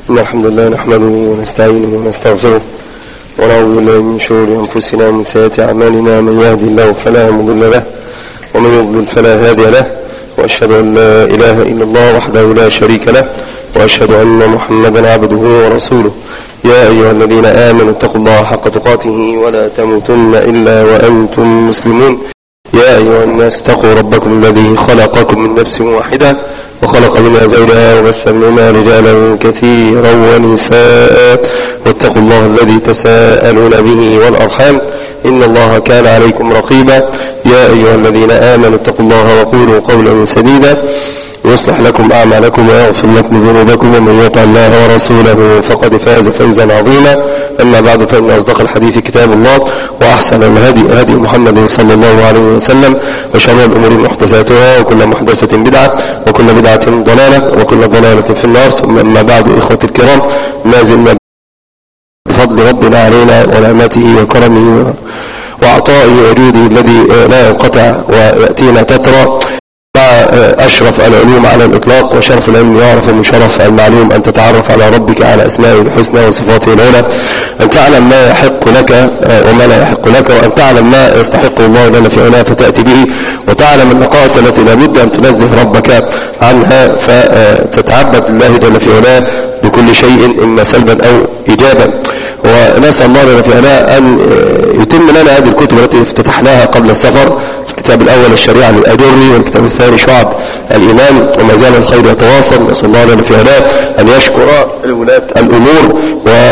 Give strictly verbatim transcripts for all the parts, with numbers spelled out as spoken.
إن الحمد لله نحمده ونستعينه ونستغفره ونعوذ بالله من شرور أنفسنا ومن سيئات أعمالنا. من يهدي الله فلا مضل له ومن يضلل فلا هادي له، وأشهد أن لا إله إلا الله وحده لا شريك له، وأشهد أن محمدا عبده ورسوله. يا أيها الذين آمنوا اتقوا الله حق تقاته ولا تموتن إلا وأنتم مسلمون. يا أيها الناس اتقوا ربكم الذي خلقكم من نفس واحدة وخلق منها زوجها وبث منهما رجالا كثيرا ونساء، واتقوا الله الذي تساءلون به والأرحام إن الله كان عليكم رقيبا. يا أيها الذين آمنوا اتقوا الله وقولوا قولا سديدا يصلح لكم أعمالكم ويغفر لكم ذنوبكم، ومن يطع الله ورسوله فقد فاز فوزا عظيما. أما بعد، فإن أصدق الحديث كتاب الله، وأحسن الهدي هدي محمد صلى الله عليه وسلم، وشر الأمور محدثاتها، وكل محدثة بدعة، وكل بدعة ضلالة، وكل ضلالة في النار. ثم أما بعد، إخوة الكرام، ما زلنا بفضل ربنا علينا ونعمته وكرمه وعطائه وجوده الذي لا ينقطع ويأتينا تترى مع أشرف العلوم على الإطلاق، وشرف العلم يعرف من شرف المعلوم أن تتعرف على ربك على أسمائه الحسنى وصفاته العلى، أن تعلم ما يحق لك وما لا يحق لك، وأن تعلم ما يستحق الله جل في علاه فتأتي به، وتعلم النقائص التي لابد أن تنزه ربك عنها فتتعبد الله جل في علاه بكل شيء إما سلبا أو إيجابا. ونسأل الله جل في علاه أن يتم لنا هذه الكتب التي افتتحناها قبل السفر. الكتاب الأول الشريعة للأجري، والكتاب الثاني شعب الإيمان، وما زال الخير يتواصل. نسأل الله جل في علاه أن يشكر ولاة الأمور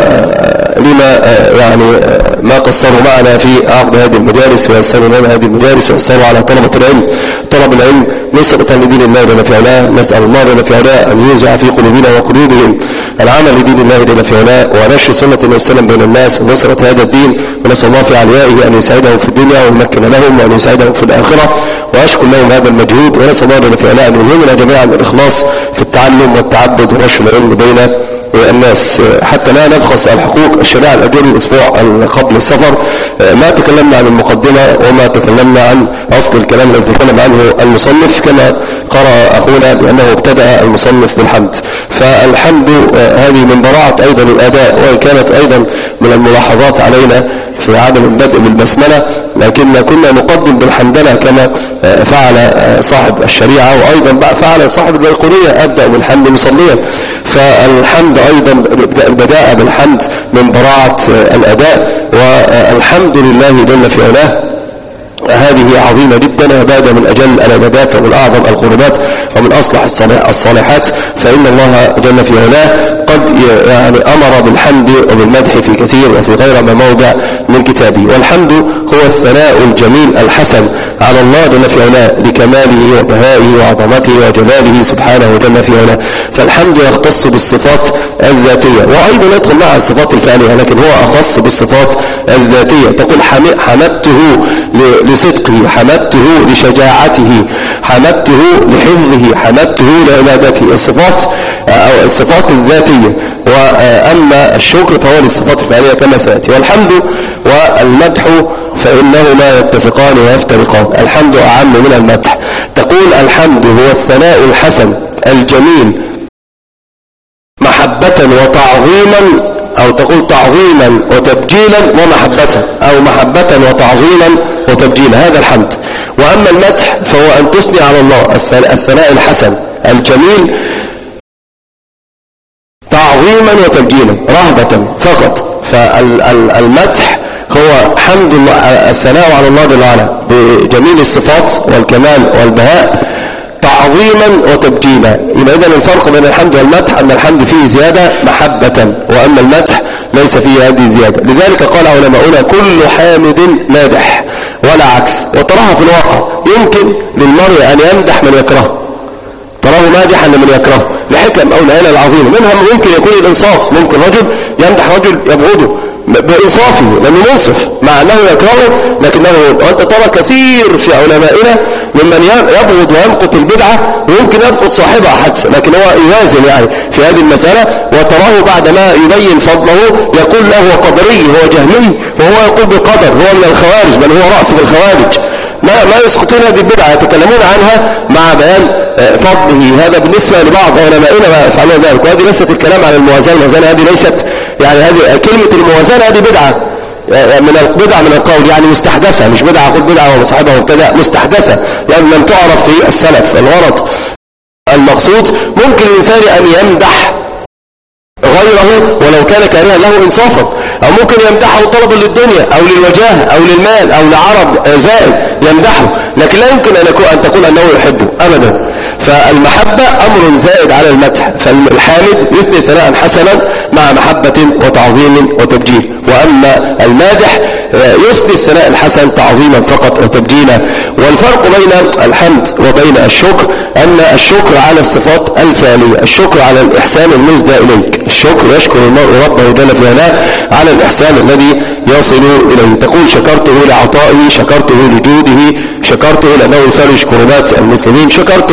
ولما يعني ما قصروا معنا في عقد هذه المجالس، ويسروا لنا هذه المجالس، ويسروا على طلبة العلم طلب العلم نصرة لدين الله جل في علاه. نسأل الله جل في علاه أن يوزع في قلوبنا وقلوبهم العمل لدين الله جل في علاه، ونشر سنة النبي صلى الله عليه وسلم بين الناس، ونصرة هذا الدين. ونسأل الله في عليائه أن يسعدهم في الدنيا ويمكن لهم، وأن يسعدهم في الآخرة، وأشكر لهم هذا المجهود. ونسأل الله جل في علاه أن يلهمنا جميعا الإخلاص في التعلم والتعبد ونشر العلم بين الناس، حتى لا نبخس الحقوق. الشريعة الأجري الأسبوع قبل السفر ما تكلمنا عن المقدمة وما تكلمنا عن أصل الكلام الذي تكلم عنه المصنف، كما قرأ أخونا بأنه ابتدأ المصنف بالحمد. فالحمد هذه من براعة أيضا الأداء، وإن كانت أيضا من الملاحظات علينا في عدم البدء بالبسملة، لكن كنا نقدم بالحمدلة كما فعل صاحب الشريعة، وأيضا فعل صاحب البيقونية أبدأ بالحمد مصليا. فالحمد أيضا البداء بالحمد من براعة الأداء، والحمد لله جل في علاه هذه عظيمة جدا، وبعد من أجل العبادات ومن أعظم القربات ومن أصلح الصالحات. فإن الله جل في علاه قد يعني أمر بالحمد وبالمدح في كثير وفي غير ما موضع من كتابه. والحمد هو الثناء الجميل الحسن على الله جل في علاه لكماله وبهائه وعظمته وجلاله سبحانه جل في علاه. فالحمد يختص بالصفات الذاتية، وأيضا يدخل مع الصفات الفعلية، لكن هو أخص بالصفات الذاتية. تقول حمدته لصدقه، حمدته لشجاعته، حمدته لحفظه، حمدته لعبادته. الصفات أو الصفات الذاتية، وأما الشكر فهو للصفات الفعلية كما سيأتي. والحمد والمدح فإنهما يتفقان ويفترقان. الحمد أعم من المدح. تقول الحمد هو الثناء الحسن الجميل محبة وتعظيما، أو تقول تعظيما وتبجيلا ومحبة، أو محبة وتعظيما وتبجيلا، هذا الحمد. وأما المدح فهو أن تثني على الله الثناء الحسن الجميل تعظيما وتبجيلا رهبة فقط. فالمدح هو حمد الله، الثناء على الله جل وعلا بجميل الصفات والكمال والبهاء تعظيما وتبجيلا. يبقى إذن الفرق بين الحمد والمدح أن الحمد فيه زيادة محبة، وأما المدح ليس فيه هذه زيادة. لذلك قال علماؤنا كل حامد مادح ولا عكس. وتراها في الواقع، يمكن للمرء أن يمدح من يكرهه، تراه مادحا لمن يكرهه لحكم أو لعلل العظيمة. منها ممكن يكون الإنصاف، ممكن رجل يمدح رجل يبغضه بإنصافه لأنه منصف مع أنه يكرهه لكنه. وأنت ترى كثير في علمائنا ممن يبغض ويمقت البدعة، ويمكن يمقت صاحبها حتى، لكن هو يوازن يعني في هذه المسألة. وتراه بعدما يبين فضله يقول له هو قدري، هو جهمي، وهو يقول بالقدر، هو من الخوارج، بل هو رأس الخوارج. ما ما يسقطون هذه البدعة، يتكلمون عنها مع بيان فضله. هذا بالنسبة لبعض علمائنا ما يفعلون ذلك. وهذه ليست الكلام عن الموازنة، الموازنة هذه ليست يعني هذه كلمة الموازنة هذه بدعة من البدع من القول، يعني مستحدثة، مش بدعة أقول بدعة وصاحبها مبتدع، مستحدثة يعني لم تعرف في السلف. الغرض المقصود ممكن الإنسان أن يمدح غيره ولو كان كارها له إنصافا، أو ممكن يمدحه طلبا للدنيا أو للوجاه أو للمال أو لعرض زائد يمدحه، لكن لا يمكن أن, أن تقول أنه يحبه أبدا. فالمحبة أمر زائد على المدح، فالحامد يثني ثناء حسنا مع محبة وتعظيم وتبجيل، وأما المادح يثني الثناء الحسن تعظيما فقط وتبجيلا. والفرق بين الحمد وبين الشكر أن الشكر على الصفات الفعلية، الشكر على الإحسان المسدى إليك. الشكر يشكر المرء ربه جل في علاه على الإحسان الذي يصل إليه. تقول شكرته لعطائه، شكرته لجوده، شكرته لأنه يفرج كربات المسلمين، شكرته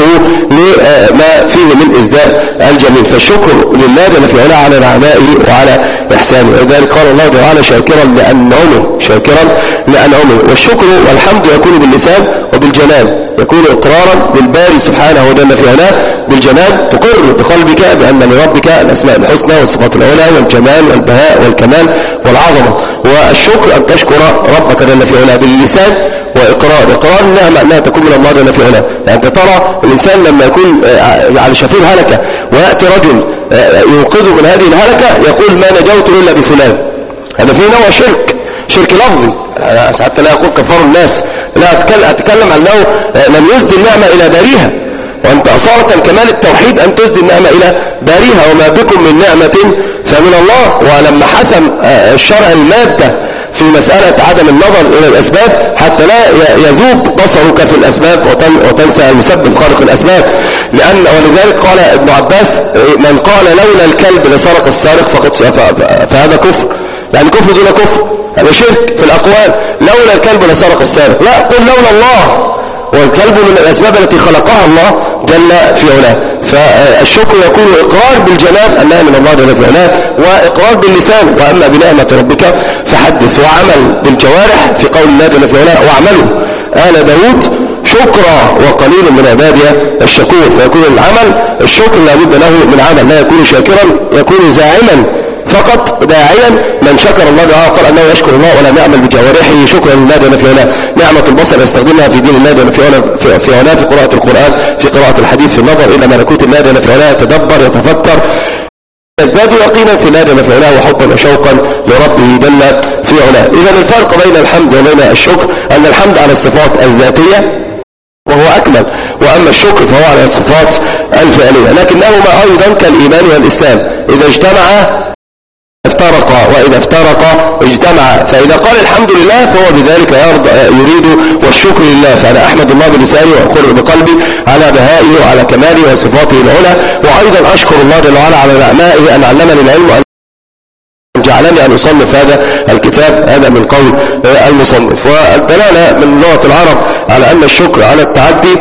لما فيه من إزداء الجميل. فالشكر لله جل في علاه على نعمائه وعلى إحسانه، ولذلك قال الله تعالى شاكرا لأنعمه، شاكرا لأنعمه. والشكر والحمد يكون باللسان وبالجنان، يكون إقرارا بالباري سبحانه وجل في علاه بالجنان، تقر بقلبك بأن لربك الأسماء الحسنى والصفات العلى والجمال والبهاء والكمال والعظمة. والشكر أن تشكر ربك جل في علاه باللسان وإقرار. إقرار النعمة أنها تكون من الله جل في علاه. يعني أنت ترى الإنسان لما يكون على شفير هلكة ويأتي رجل ينقذه من هذه الهلكة يقول ما نجوت إلا بفلان، هذا فيه نوع شرك، شرك لفظي، حتى لا يقول كفار الناس، لا أتكلم عن أنه لم يسدي النعمة إلى باريها، وأنت أصالة كمال التوحيد أن تسدي النعمة إلى باريها، وما بكم من نعمة فمن الله. ولما حسم الشرع المادة في مسألة عدم النظر إلى الأسباب حتى لا يذوب بصرك في الأسباب وتنسى المسبب خالق الأسباب، لأن ولذلك قال ابن عباس من قال لولا الكلب لسرق السارق فقد فهذا كفر، يعني كفر دون كفر، هذا شرك في الأقوال. لولا الكلب لسرق السارق، لا، قل لولا الله، والكلب من الأسباب التي خلقها الله جل في علاه. فالشكر يكون إقرار بالجنان أنها من الله جل في علاه، وإقرار باللسان، وأما بنعمة ربك فحدث، وعمل بالجوارح في قول الله جل في علاه واعملوا آل داود شكرا وقليل من عبادي الشكور. فيكون العمل الشكر لابد له من عمل، لا يكون شاكرا، يكون زاعما فقط داعيا. من شكر الله تعالى قال أنه يشكر الله ولم يعمل بجوارحه شكرا لله جل في علاه. نعمة البصر يستخدمها في دين الله جل في علاه، في علاه في قراءة القرآن، في قراءة الحديث، في النظر إلى ملكوت الله جل في علاه، يتدبر يتفكر، يزداد يقينا في الله جل في علاه وحبا وشوقا لربه جل في علاه. إذا الفرق بين الحمد وبين الشكر أن الحمد على الصفات الذاتية وهو أكمل، وأما الشكر فهو على الصفات الفعلية، لكنهما أيضا كالإيمان والإسلام إذا اجتمعا افترقا، وإذا افترقا اجتمعا. فإذا قال الحمد لله فهو بذلك يريد والشكر لله، فأنا أحمد الله بلساني وأقر بقلبي على بهائه وعلى كماله وصفاته العلى، وأيضا أشكر الله جل وعلا على نعمائه أن علمني العلم وأن جعلني أن أصنف هذا الكتاب. هذا من قول المصنف. والدلالة من لغة العرب على أن الشكر على التعدي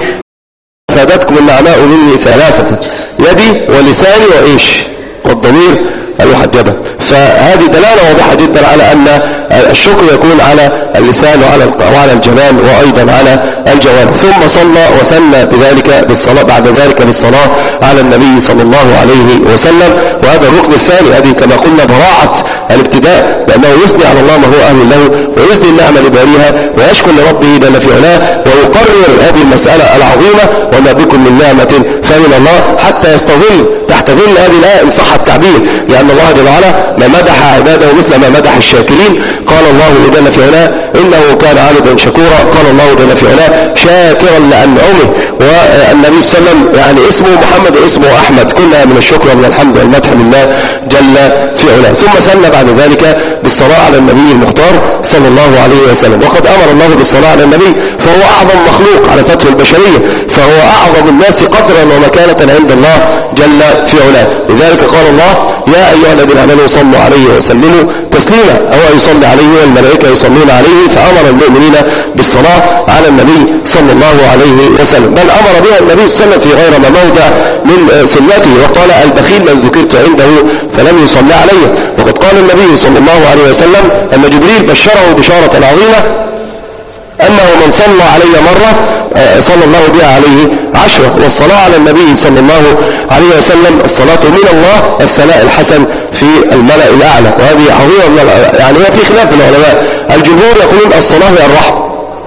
فادتكم النعماء مني ثلاثة، يدي ولساني وإيش والضمير المحجبة. فهذه دلالة واضحة جدا على أن الشكر يكون على اللسان وعلى وعلى الجنان وأيضا على الجوارح. ثم صلى وثنى بذلك بالصلاة بعد ذلك بالصلاة على النبي صلى الله عليه وسلم. وهذا الركن الثاني، هذه كما قلنا براعة الابتداء، لأنه يثني على الله ما هو أهل له، ويثني النعمة لباريها، ويشكر لربه جل في علاه، ويقرر هذه المسألة العظيمة وما بكم من نعمة فمن الله، حتى يستظل تحت ظل هذه الآية إن صح التعبير، لأن الله جل وعلا ما مدح عباده مثل ما مدح الشاكرين. قال الله جل في علاه إنه كان عبدا شكورا، قال الله جل في علاه شاكرا لأنعمه. والنبي صلى الله عليه وسلم يعني اسمه محمد واسمه أحمد، كلها من الشكر ومن الحمد والمدح لله جل في علاه. ثم سن بعد ذلك بالصلاة على النبي المختار صلى الله عليه وسلم. وقد أمر الله بالصلاة على النبي، فهو أعظم مخلوق على فتح البشرية، فهو أعظم الناس قدرا ومكانة عند الله جل في علاه. لذلك قال الله يا أيها الذين آمنوا صلوا عليه وسلموا تسليما، أو يصلي عليه والملائكة يصلون عليه. فأمر المؤمنين بالصلاة على النبي صلى الله عليه وسلم، بل أمر بها النبي صلى الله عليه وسلم في غير ما موضع من سنته، وقال البخيل من ذكرت عنده فلم يصلي عليه. وقد قال النبي صلى الله عليه وسلم أن جبريل بشره بشارة عظيمة أنه من صلى علي مرة صلى الله بها عليه عشرة، والصلاة على النبي صلى الله عليه وسلم الصلاة من الله الثناء الحسن في الملأ الأعلى. وهذه عظيمة، يعني هي في خلاف العلماء، الجمهور يقولون الصلاة هي الرحمة،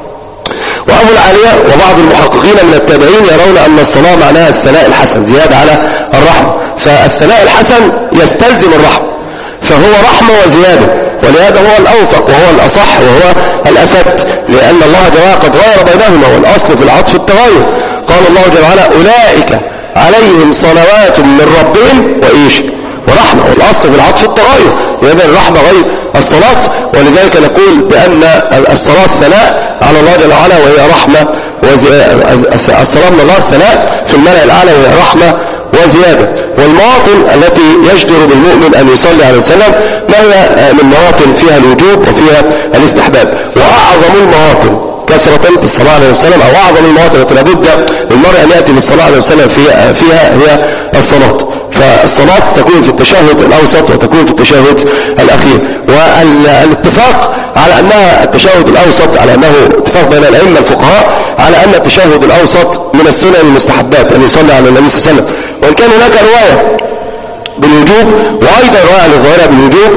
وأبو العالية وبعض المحققين من التابعين يرون أن الصلاة معناها الثناء الحسن زيادة على الرحمة، فالثناء الحسن يستلزم الرحمة، فهو رحمة وزيادة، ولهذا هو الأوفق وهو الأصح وهو الأسد، لأن الله جل وعلا قد غير بينهما، والأصل في العطف التغير. قال الله جل وعلا أولئك عليهم صلوات من ربهم وإيش ورحمة، والأصل في العطف التغير، لأن الرحمة غير الصلاة، ولذلك نقول بأن الصلاة ثناء على الله جل وعلا وهي رحمة وزيادة. الصلاة من الله الثناء في الملأ الأعلى وهي رحمة وزيادة. والمواطن التي يجدر بالمؤمن أن يصلي عليه وسلم ما هي من مواطن فيها الوجوب وفيها الاستحباب، وأعظم المواطن كثرة بالصلاة عليه وسلم، أو أعظم المواطن التي لابد للمرء أن يأتي بالصلاة عليه وسلم فيها, فيها هي الصلاة. فالصلاة تكون في التشهد الأوسط وتكون في التشهد الأخير، والاتفاق على أنها التشهد الأوسط، على أنه اتفاق بين الأئمة الفقهاء على أن التشهد الأوسط من السنن المستحبات أن يصلي على النبي صلى الله عليه وسلم، وإن كان هناك رواية بالوجوب وأيضا رواية عن الظاهرة بالوجوب،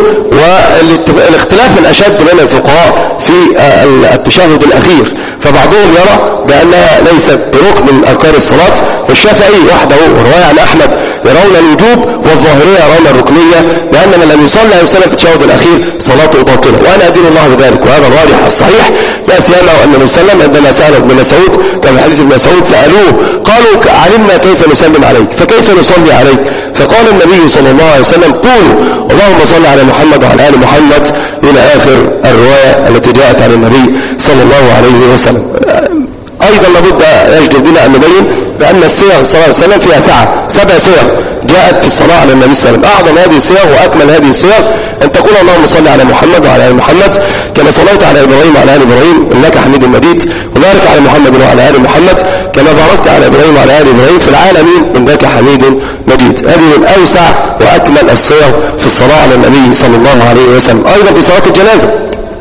والاختلاف الأشد بين الفقهاء في التشهد الأخير، فبعضهم يرى بأنها ليست بركن من أركان الصلاة، والشافعي وحده ورواية عن أحمد يرون الوجوب، والظاهرية يرون الركنية، لأن من لم يصلي عليه وسلم في التشهد الأخير صلاته باطلة، وأنا أدين الله بذلك، وهذا الراجح الصحيح، لا سيما أن النبي صلى الله عليه وسلم عندما سأل ابن مسعود كما حديث ابن مسعود سألوه قالوا علمنا كيف نسلم عليك فكيف نصلي عليك، فقال النبي صلى الله عليه وسلم قولوا اللهم صل على محمد وعلى آل محمد إلى آخر الرواية التي جاءت عن النبي صلى الله عليه وسلم. أيضا لابد يجدر بنا أن نبين بأن الصيغ صلى الله عليه وسلم فيها سعة، سبع صيغ جاءت في الصلاة على النبي صلى الله عليه وسلم. أعظم هذه الصيغ وأكمل هذه الصيغ أن تقول اللهم صل على محمد وعلى آل محمد كما صليت على إبراهيم وعلى آل إبراهيم إنك حميد مجيد، وبارك على محمد وعلى آل محمد كما باركت على إبراهيم وعلى آل إبراهيم في العالمين إنك حميد مجيد. هذه من أوسع وأكمل الصيغ في الصلاة على النبي صلى الله عليه وسلم. أيضا في صلاة الجنازة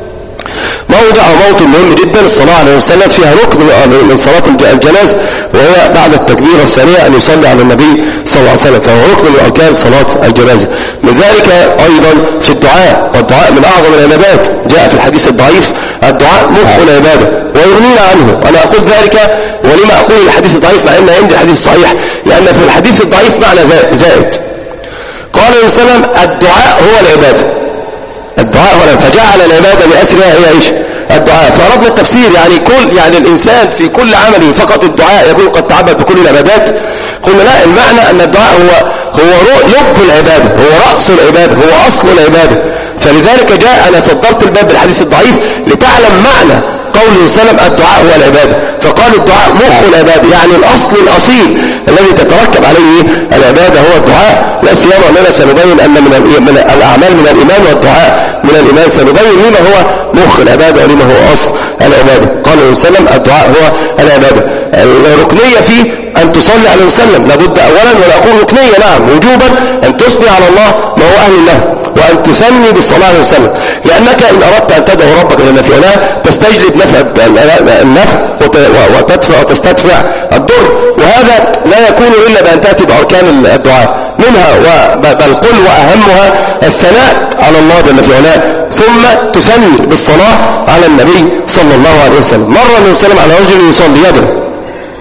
موضع وموطن مهم جدا، الصلاة عليه وسلم فيها ركن من صلاة الجنازة، وهي بعد التكبيرة الثانية أن يصلي على النبي صلى الله عليه وسلم، فهو ركن من أركان صلاة الجنازة. من ذلك أيضا في الدعاء، والدعاء من أعظم العبادات، جاء في الحديث الضعيف الدعاء مخ العبادة ويغنينا عنه. أنا أقول ذلك، ولما أقول الحديث الضعيف مع أن عندي حديث صحيح؟ لأن في الحديث الضعيف معنى زائد. قال عليه وسلم الدعاء هو العبادة، الدعاء هو، فجعل العبادة بأسرها هي ايش؟ الدعاء. فأردنا التفسير، يعني كل يعني الإنسان في كل عمله فقط الدعاء يكون قد تعبد بكل العبادات. قلنا لا، المعنى أن الدعاء هو هو لب العبادة، هو رأس العبادة، هو أصل العبادة. فلذلك جاء، أنا صدرت الباب بالحديث الضعيف لتعلم معنى قوله وسلم الدعاء هو العبادة، فقال الدعاء مخ العبادة، يعني الأصل الأصيل الذي تتركب عليه العبادة هو الدعاء. لا سيما أننا سنبين أن من, من الأعمال من الإيمان، والدعاء من الإيمان، سنبين لما هو مخ العبادة ولما هو أصل العبادة. قال عليه وسلم الدعاء هو العبادة. الركنية فيه أن تصلي عليه وسلم، لابد أولا، ولا أقول ركنية نعم وجوبا، أن تثني على الله ما هو أهل له، وأن تثني بالصلاة عليه وسلم، لأنك إن أردت أن تدعو ربك جل في علاه تستجلب نفع النفع وتدفع وتستدفع الضر، وهذا لا يكون إلا بأن تأتي بأركان الدعاء، منها بل قل وأهمها الثناء على الله جل في علاه، ثم تثني بالصلاة على النبي صلى الله عليه وسلم. مر النبي صلى الله عليه وسلم على رجل يصلي يدعو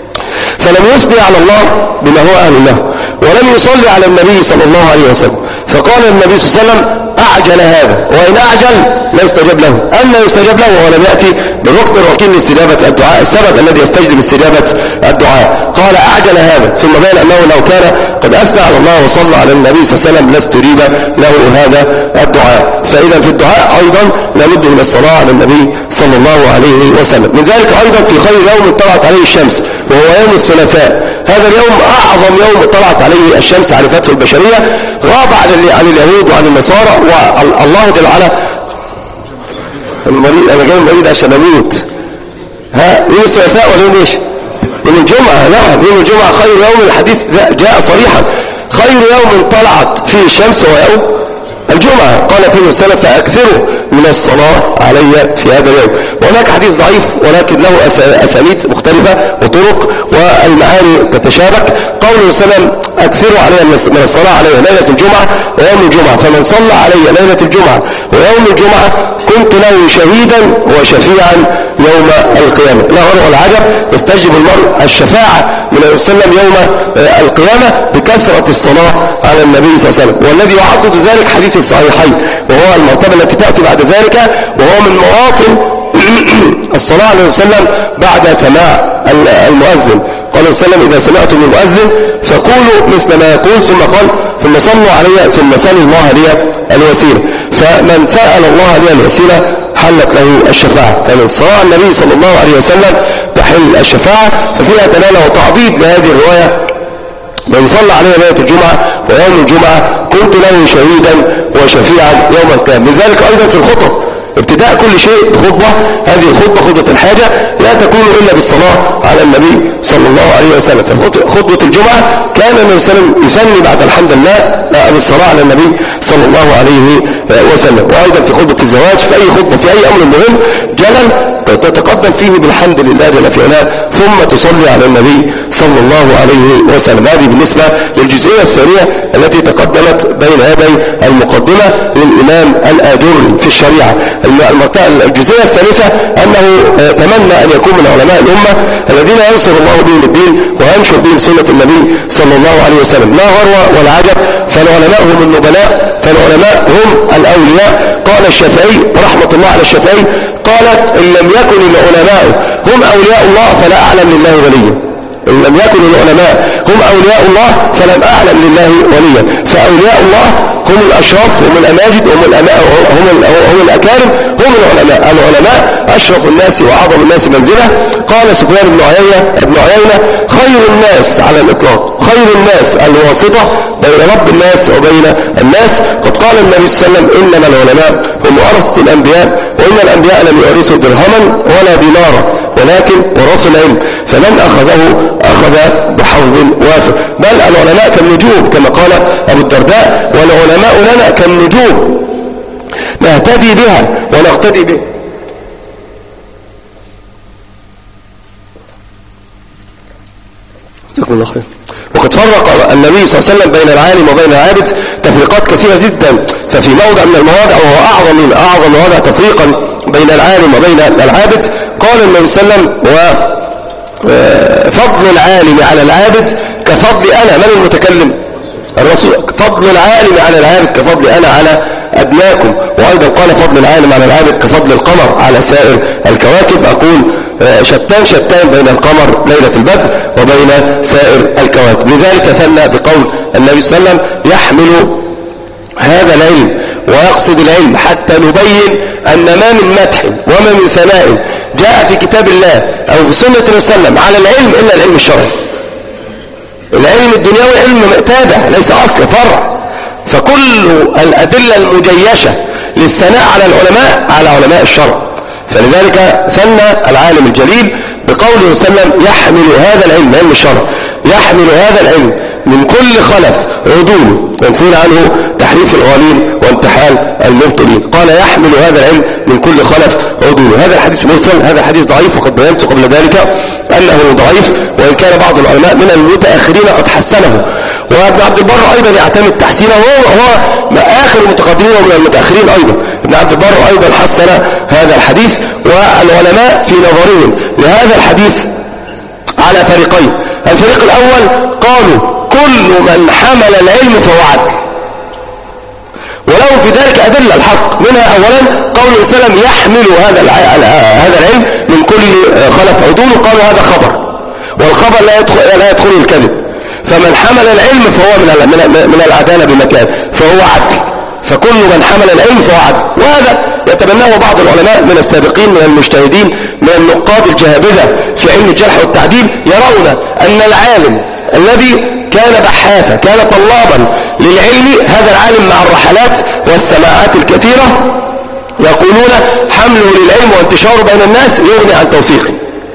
فلم يثني على الله بما هو أهل له، ولم يصلي على النبي صلى الله عليه وسلم، فقال النبي صلى الله عليه وسلم أعجل هذا، وإن أعجل لا يستجاب له. ألا يستجاب له ولم يأتي بالركن الركين لاستجابة الدعاء، السبب الذي يستجلب استجابة الدعاء. قال أعجل هذا، ثم بين أنه لو كان قد أثنى على الله وصلى على النبي صلى الله عليه وسلم لاستجيب له هذا الدعاء. فإذا في الدعاء أيضا لابد من الصلاة على النبي صلى الله عليه وسلم. من ذلك أيضا في خير يوم طلعت عليه الشمس وهو يوم الثلاثاء، هذا اليوم أعظم يوم طلعت عليه الشمس عرفته البشرية، غاب عن اليهود وعن النصارى، والله جل وعلا المريض، أنا جاي المريض عشان أموت. ها يوم الثلاثاء ولا يوم إيش؟ يوم الجمعة. نعم يوم الجمعة خير يوم، الحديث جاء صريحا خير يوم طلعت فيه الشمس هو يوم الجمعة. قال فيه السلف فأكثروا من الصلاة علي في هذا اليوم. وهناك حديث ضعيف ولكن له أسانيد مختلفة وطرق والمعاني تتشابك. قوله صلى الله عليه وسلم أكثروا علي من الصلاة علي ليلة الجمعة ويوم الجمعة، فمن صلى علي ليلة الجمعة ويوم الجمعة كنت له شهيدا وشفيعا يوم القيامة. لا غير والعجب يستجب المرء الشفاعة من النبي صلى الله عليه وسلم يوم القيامة بكثرة الصلاة على النبي صلى الله عليه وسلم. والذي يعضد ذلك حديث الصحيحين، وهو المرتبة التي تأتي بعد ذلك، وهو من مواطن الصلاة عليه وسلم بعد سماع المؤذن. قال صلى الله عليه وسلم إذا سمعتم المؤذن فقولوا مثل ما يقول، ثم قال ثم صلوا علي ثم سألوا الله لي الوسيلة. فمن سأل الله لي الوسيلة حلت له الشفاعة. فمن الصلاة على النبي صلى الله عليه وسلم تحل الشفاعة. ففيها دلالة وتعضيد لهذه الرواية من صلى عليه ليلة الجمعة ويوم الجمعة كنت له شهيدا وشفيعا يوم القيامة. لذلك أيضا في الخطب ابتداء كل شيء بخطبة، هذه الخطبة خطبة الحاجة لا تكون إلا بالصلاة على النبي صلى الله عليه وسلم. فخطبة الجمعة كان النبي صلى الله عليه وسلم يسمي بعد الحمد لله بالصلاة على النبي صلى الله عليه وسلم. وأيضا في خطبة الزواج، في أي خطبة في أي أمر مهم جلل تتقدم فيه بالحمد لله جل في علاه ثم تصلي على النبي صلى الله عليه وسلم. هذه بالنسبة للجزئية الثانية التي تقدمت بين يدي المقدمة للإمام الآجري في الشريعة. الجزئية الثالثة أنه تمنى أن يكون من علماء الأمة الذين ينصر الله بهم الدين وينشر بهم سنة النبي صلى الله عليه وسلم. لا غرو ولا عجب، فالعلماء هم النبلاء، فالعلماء هم الأولياء. قال الشافعي رحمة الله على الشافعي قالت إن لم يكن العلماء هم أولياء الله فلا أعلم لله وليا. إن لم يكن العلماء هم أولياء الله فلم أعلم لله وليا. فأولياء الله هم الأشراف، هم الأماجد، هم, هم, هم الأكارم، هم العلماء. العلماء أشرف الناس وأعظم الناس منزلة. قال سفيان بن عيينة ابن عيينة خير الناس على الإطلاق، خير الناس الواسطة بين رب الناس وبين الناس. قد قال النبي صلى الله عليه وسلم إنما العلماء هم ورثة الأنبياء وإن الأنبياء لم يورثوا درهما ولا دينارا ولكن ورثوا العلم، فمن أخذه أخذ بحظ وافر. بل العلماء كالنجوم كما قال أبو الدرداء والعلماء لنا كالنجوم نهتدي بها ونقتدي بها. جزاكم الله خير. وقد فرق النبي صلى الله عليه وسلم بين العالم وبين العابد تفريقات كثيرة جدا. ففي موضع من المواضع وهو أعظم من أعظم مواضع تفريقا بين العالم وبين العابد قال النبي صلى الله عليه وسلم وفضل العالم على العابد كفضل أنا. من المتكلم؟ الرسول. فضل العالم على العابد كفضل أنا على أدناكم. وأيضا قال فضل العالم على العابد كفضل القمر على سائر الكواكب. أقول شتان شتان بين القمر ليلة البدر وبين سائر الكواكب. لذلك ثنى بقول النبي صلى الله عليه وسلم يحمل هذا العلم ويقصد العلم حتى نبين أن ما من مدح وما من ثناء جاء في كتاب الله أو في سنة النبي صلى الله عليه وسلم على العلم إلا العلم الشرعي. العلم الدنيوي علم تابع ليس أصل فرع. فكل الأدلة المجيشة للثناء على العلماء على علماء الشرع. فلذلك ثنى العالم الجليل بقوله صلى الله عليه وسلم يحمل هذا العلم، علم الشرع، يحمل هذا العلم من كل خلف عدوله ينفون عنه تحريف الغالين وانتحال المبطلين. قال يحمل هذا العلم من كل خلف عدوله. هذا الحديث مرسل، هذا الحديث ضعيف، وقد بينت قبل ذلك أنه ضعيف، وإن كان بعض العلماء من المتأخرين قد حسنه. وابن عبد البر أيضا يعتمد تحسينه، وهو آخر المتقدمين ومن المتأخرين أيضا. ابن عبد البر أيضا حسن هذا الحديث. والعلماء في نظرهم لهذا الحديث على فريقين. الفريق الأول قالوا كل من حمل العلم فهو عدل، ولو في ذلك أدلة الحق. منها أولا قوله صلى الله عليه وسلم يحمل هذا هذا العلم من كل خلف عدول. قالوا هذا خبر، والخبر لا يدخل لا يدخل الكذب. فمن حمل العلم فهو من من العدالة بمكان، فهو عدل. فكل من حمل العلم فهو عدل. وهذا يتبناه بعض العلماء من السابقين من المجتهدين من النقاد الجهابذة في علم الجرح والتعديل، يرون أن العالم الذي كان بحاثا كان طلابا للعلم، هذا العالم مع الرحلات والسماعات الكثيرة يقولون حمله للعلم وانتشاره بين الناس يغني عن توثيقه.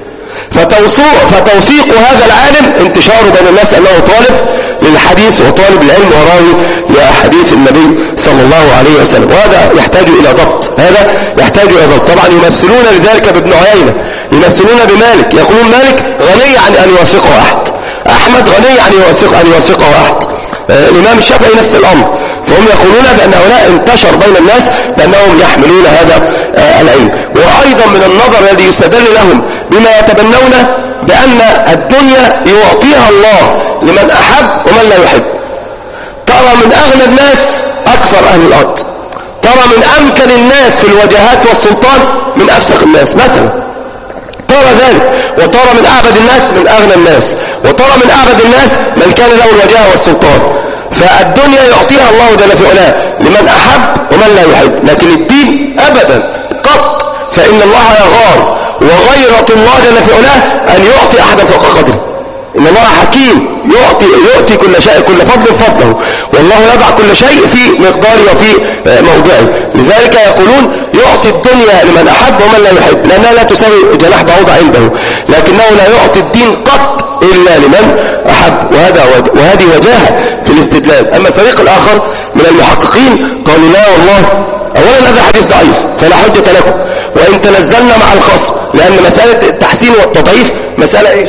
فتوثيق هذا العالم انتشاره بين الناس أنه طالب للحديث وطالب العلم وراوي لأحاديث النبي صلى صلى الله عليه وسلم. وهذا يحتاج إلى ضبط، هذا يحتاج إلى ضبط. طبعا يمثلون لذلك بابن عيينة، يمثلون بمالك، يقولون مالك غني عن أن يوافقه أحد، أحمد غني عن يوافق أن يوافقه أحد، آه الإمام الشافعي نفس الأمر. فهم يقولون بأن هؤلاء انتشر بين الناس بأنهم يحملون هذا آه العلم. وأيضا من النظر الذي يستدل لهم بما يتبنون بأن الدنيا يعطيها الله لمن أحب ومن لا يحب. ترى من أغنى الناس أكثر أهل الأرض، ترى من أمكن الناس في الوجهات والسلطان من أفسق الناس مثلا، ترى ذلك. وترى من أعبد الناس من أغنى الناس، وترى من أعبد الناس من كان له الوجاهة والسلطان. فالدنيا يعطيها الله جل في علاه لمن أحب ومن لا يحب، لكن الدين أبدا قط، فإن الله يغار، وغيرة الله جل في علاه أن يعطي أحدا فوق قدره. إن الله حكيم يعطي, يعطي كل شيء كل فضل فضله، والله يضع كل شيء في مقداره وفي موضعه. لذلك يقولون يعطي الدنيا لمن أحب ومن لا يحب، لأنها لا تساوي جناح بعوضة عنده، لكنه لا يعطي الدين قط إلا لمن أحب. وهذا وهذه وجاهة في الاستدلال. أما الفريق الآخر من المحققين قالوا لا والله، أولا هذا حديث ضعيف فلا حجة لكم، وإن تنزلنا مع الخصم، لأن مسألة التحسين والتضعيف مسألة إيش؟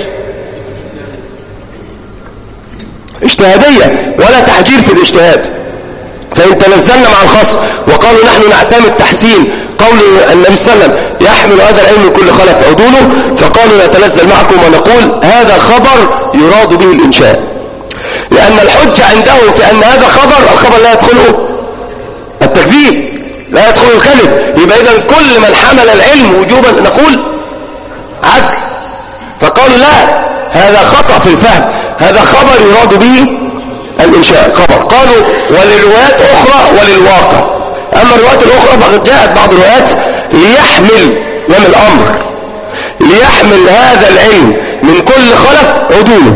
اجتهادية ولا تحجير في الاجتهاد. فإن تنزلنا مع الخصم وقالوا نحن نعتمد تحسين قول النبي صلى الله عليه وسلم يحمل هذا العلم من كل خلف عدوله، فقالوا نتنزل معكم ونقول هذا خبر يراد به الإنشاء، لأن الحجة عندهم في أن هذا خبر، الخبر لا يدخله التكذيب، لا يدخله الكذب. يبقى إذن كل من حمل العلم وجوبا نقول عدل. فقالوا لا، هذا خطأ في الفهم، هذا خبر يراد به الإنشاء خبر. قالوا وللروايات أخرى وللواقع. أما الروايات الأخرى فقد جاءت بعض الروايات ليحمل يوم الأمر، ليحمل هذا العلم من كل خلف عدوله،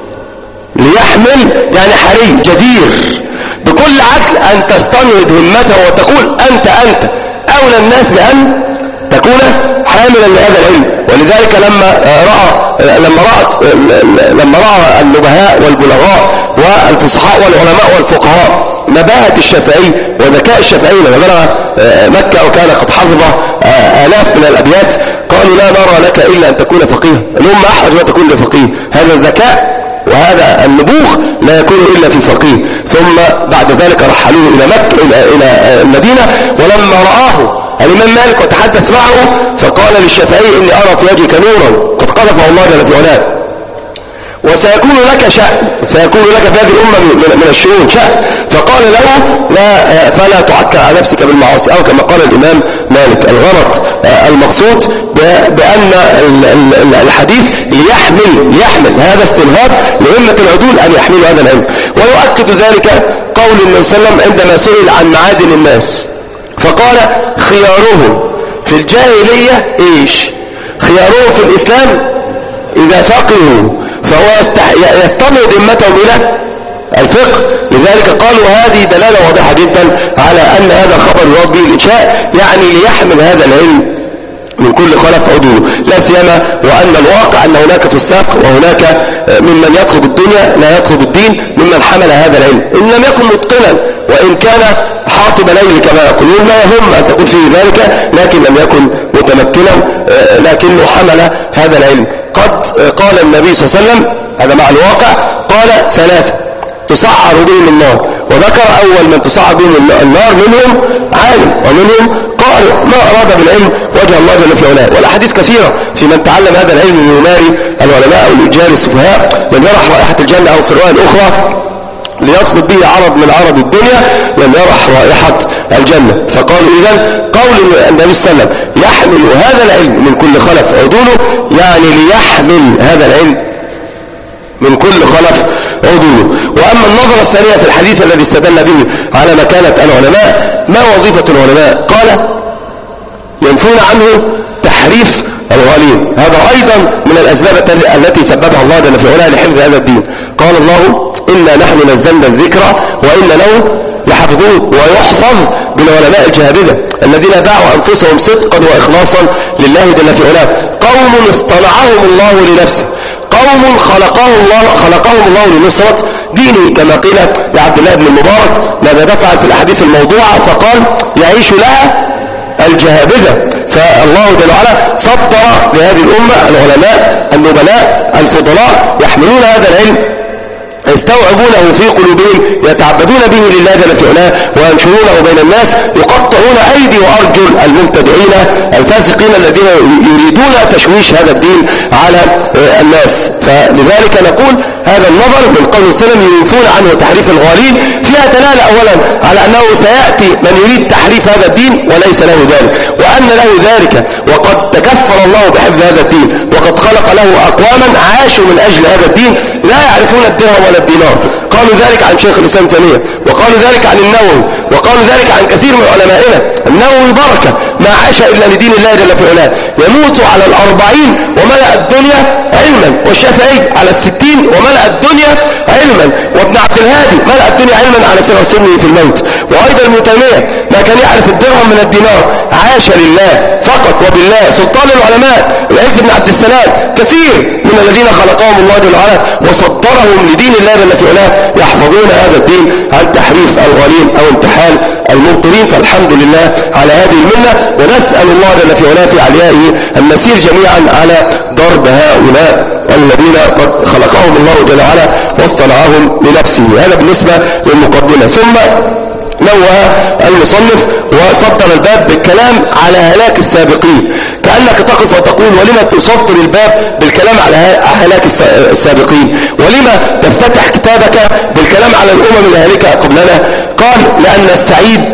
ليحمل يعني حري جدير بكل عدل أن تستنهض همته وتقول أنت أنت أولى الناس بأن تكون حاملا لهذا العلم. ولذلك لما رأى لما رأت لما رأى النبهاء والبلغاء والفصحاء والعلماء والفقهاء نباهة الشافعي وذكاء الشافعي لما بلغ مكة وكان قد حفظ آلاف من الأبيات، قالوا لا نرى لك إلا أن تكون فقيه، الأمة أحوج ما تكون لفقيه. هذا الذكاء وهذا النبوغ لا يكون إلا في فقيه. ثم بعد ذلك رحلوه إلى مكة إلى المدينة، ولما رآه الإمام مالك وتحدث معه فقال للشافعي إني أرى في وجهك نورا قد قذفه الله جل في علاه، وسيكون لك شأن، سيكون لك في هذه الأمة من الشؤون شأن. فقال له لا فلا تعكر على نفسك بالمعاصي، أو كما قال الإمام مالك الغلط المقصود بأن الحديث ليحمل ليحمل هذا استنهاض لأمة العدول أن يحملوا هذا العلم. ويؤكد ذلك قول النبي صلى الله عليه وسلم عندما سئل عن معادن الناس فقال خيارهم في الجاهلية إيش؟ خيارهم في الإسلام إذا فقهوا، فهو يستمد ذمتهم إلى الفقه. لذلك قالوا هذه دلالة واضحة جدا على أن هذا خبر يراد به الإنشاء، يعني ليحمل هذا العلم من كل خلف عدوله، لا سيما وأن الواقع أن هناك فساق وهناك ممن يطلب الدنيا لا يطلب الدين ممن حمل هذا العلم، إن لم يكن متقنا وإن كان حاطب ليل كما يقولون، لا يهم أن تقول فيه ذلك، لكن لم يكن متمكنا لكنه حمل هذا العلم. قد قال النبي صلى الله عليه وسلم هذا مع الواقع، قال ثلاثة تسعر بهم النار، وذكر أول من تسعر بهم النار منهم عالم ومنهم قارئ ما أراد بالعلم وجه الله جل في علاه. والأحاديث كثيرة في من تعلم هذا العلم يماري العلماء أو الرجال السفهاء، من يرح رائحة الجنة، أو في الرواية الأخرى ليطلب به عرض من عرض الدنيا لم يرح رائحة الجنة. فقالوا إذن قول النبي صلى الله عليه وسلم يحمل هذا العلم من كل خلف عدوله، يعني ليحمل هذا العلم من كل خلف عدوله. وأما النظرة الثانية في الحديث الذي استدل به على مكانة العلماء، ما وظيفة العلماء؟ قال ينفون عنه تحريف الغالين، هذا أيضا من الأسباب التي سببها الله جل في علاه لحفظ هذا الدين. قال الله إنا نحن نزلنا الذكر وإنا له لحفظوه، ويحفظ بالعلماء الجهابذة الذين باعوا أنفسهم صدقا وإخلاصا لله جل في علاه، قوم اصطنعهم الله لنفسه، قوم قوم خلقهم الله خلقهم الله لنصرة دينه، كما قيل لعبد الله بن المبارك ماذا تفعل في الأحاديث الموضوعة؟ فقال يعيش لها الجهابذة. فالله جل وعلا صدر لهذه الأمة العلماء النبلاء الفضلاء يحملون هذا العلم، يستوعبونه في قلوبهم، يتعبدون به لله جل في علاه، وينشرونه بين الناس، يقطعون أيدي وأرجل المبتدعين الفاسقين الذين يريدون تشويش هذا الدين على الناس. فلذلك نقول هذا النظر من قول السلام ينفون عنه تحريف الغالين فيها دلالة أولا على أنه سيأتي من يريد تحريف هذا الدين وليس له ذلك، وأن له ذلك وقد تكفل الله بحفظ هذا الدين، وقد خلق له أقواما عاشوا من أجل هذا الدين لا يعرفون الدرهم ولا الدينار. قالوا ذلك عن شيخ الإسلام تيمية، وقالوا ذلك عن النووي، وقالوا ذلك عن كثير من علمائنا. النووي بركة ما عاش إلا لدين الله جل في علاه، يموت على الأربعين وملأ الدنيا علما، والشافعي على الستين وملأ الدنيا علما، وابن عبد الهادي ملأ الدنيا علما على صغر سنه في الموت، وأيضا ابن تيمية ما كان يعرف الدرهم من الدينار، عاش لله فقط وبالله. سلطان العلماء العز بن عبد السلام كثير من الذين خلقهم الله جل وعلا وصدرهم لدين الله جل في علاه يحفظون هذا الدين عن تحريف الغالين أو امتحان المبطلين. فالحمد لله على هذه المنة، ونسأل الله جل في علاه في عليائه النسير جميعا على ضرب هؤلاء الذين قد خلقهم الله جل وعلا واصطنعهم لنفسه. هذا بالنسبة للمقدمة. ثم نوه المصنف وصدر الباب بالكلام على هلاك السابقين، كأنك تقف وتقول ولما تصدر الباب بالكلام على هلاك السابقين، ولما تفتتح كتابك بالكلام على الأمم الهالكة قبلنا؟ قال لأن السعيد